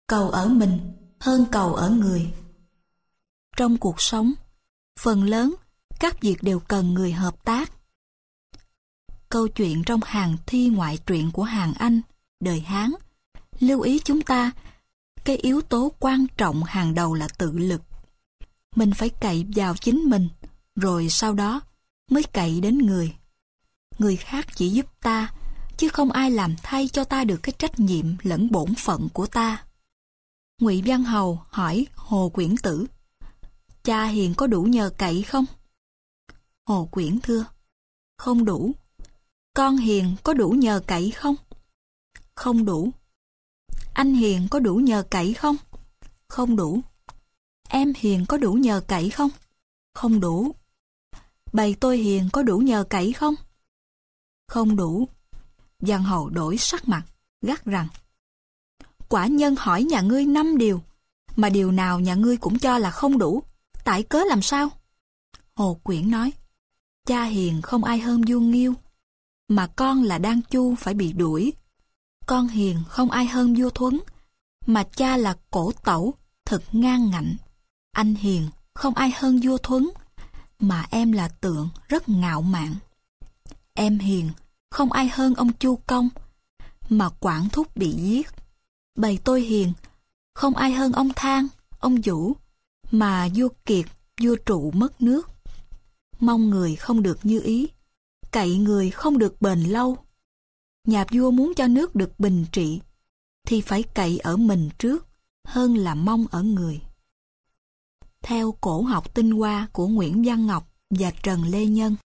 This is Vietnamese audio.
cầu ở mình hơn cầu ở người. Trong cuộc sống, phần lớn các việc đều cần người hợp tác. Câu chuyện trong hàng thi ngoại truyện của Hàn Anh, đời Hán, lưu ý chúng ta, cái yếu tố quan trọng hàng đầu là tự lực. Mình phải cậy vào chính mình, rồi sau đó mới cậy đến người. Người khác chỉ giúp ta, chứ không ai làm thay cho ta được cái trách nhiệm lẫn bổn phận của ta. Ngụy Văn Hầu hỏi Hồ Quyển Tử: cha hiền có đủ nhờ cậy không? Hồ Quyển thưa: không đủ. Con hiền có đủ nhờ cậy không? Không đủ. Anh hiền có đủ nhờ cậy không? Không đủ. Em hiền có đủ nhờ cậy không? Không đủ. Bầy tôi hiền có đủ nhờ cậy không? Không đủ. Văn Hầu đổi sắc mặt, gắt rằng: quả nhân hỏi nhà ngươi 5 điều, mà điều nào nhà ngươi cũng cho là không đủ, tại cớ làm sao? Hồ Quyển nói: cha hiền không ai hơn vua Nghiêu, mà con là Đan Chu phải bị đuổi. Con hiền không ai hơn vua Thuấn, mà cha là Cổ Tẩu thật ngang ngạnh. Anh hiền không ai hơn vua Thuấn, mà em là Tượng rất ngạo mạn. Em hiền không ai hơn ông Chu Công, mà Quản Thúc bị giết. Bầy tôi hiền không ai hơn ông Thang, ông Vũ, mà vua Kiệt, vua Trụ mất nước. Mong người không được như ý, cậy người không được bền lâu. Nhà vua muốn cho nước được bình trị, thì phải cậy ở mình trước, hơn là mong ở người. Theo Cổ học tinh hoa của Nguyễn Văn Ngọc và Trần Lê Nhân.